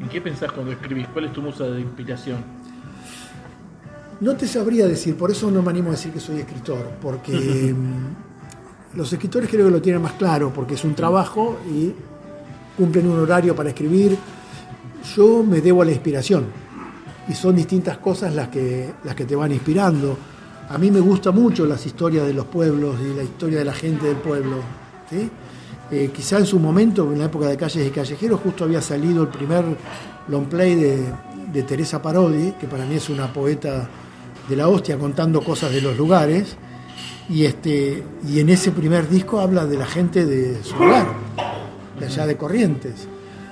¿En qué pensás cuando escribís? ¿Cuál es tu musa de inspiración? No te sabría decir, por eso no me animo a decir que soy escritor, porque los escritores creo que lo tienen más claro, porque es un trabajo y cumplen un horario para escribir. Yo me debo a la inspiración y son distintas cosas las que te van inspirando. A mí me gustan mucho las historias de los pueblos y la historia de la gente del pueblo, ¿sí? Quizá en su momento, en la época de Calles y Callejeros, justo había salido el primer long play de Teresa Parodi, que para mí es una poeta de la hostia contando cosas de los lugares, y en ese primer disco habla de la gente de su lugar, de allá de Corrientes.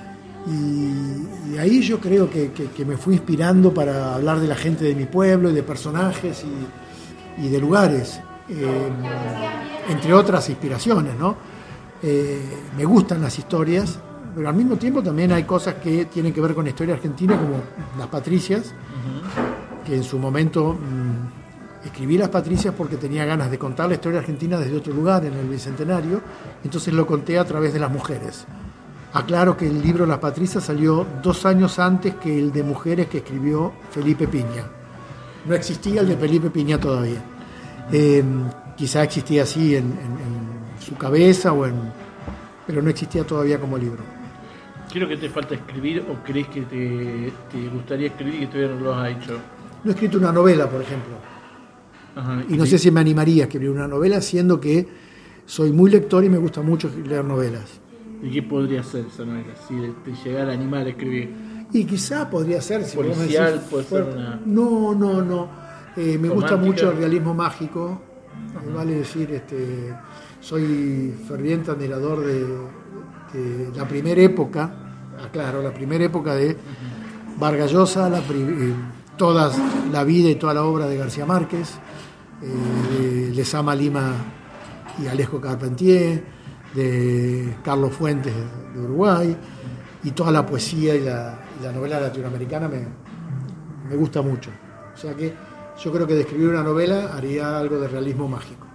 Y ahí yo creo que me fui inspirando para hablar de la gente de mi pueblo y de personajes y de lugares, entre otras inspiraciones, ¿no? Me gustan las historias, pero al mismo tiempo también hay cosas que tienen que ver con la historia argentina, como Las Patricias, que en su momento escribí Las Patricias porque tenía ganas de contar la historia argentina desde otro lugar, en el Bicentenario, entonces lo conté a través de las mujeres. Aclaro que el libro Las Patricias salió 2 años antes que el de mujeres que escribió Felipe Piña. No existía el de Felipe Piña todavía. Quizá existía así en su cabeza, pero no existía todavía como libro. ¿Qué es lo que te falta escribir o crees que te gustaría escribir y que todavía no lo has hecho? No he escrito una novela, por ejemplo. Ajá, y no sé si me animaría a escribir una novela, siendo que soy muy lector y me gusta mucho leer novelas. ¿Y qué podría ser esa novela? Si te llegara a animar a escribir. Y quizá podría ser... Si policial, decís, puede ser una... No. Me romántica. Gusta mucho el realismo mágico. Vale decir, soy ferviente admirador de la primera época, la primera época de Vargas Llosa, toda la vida y toda la obra de García Márquez, de Lezama Lima y Alejo Carpentier, de Carlos Fuentes de Uruguay, y toda la poesía y la novela latinoamericana me gusta mucho. O sea que yo creo que de escribir una novela haría algo de realismo mágico.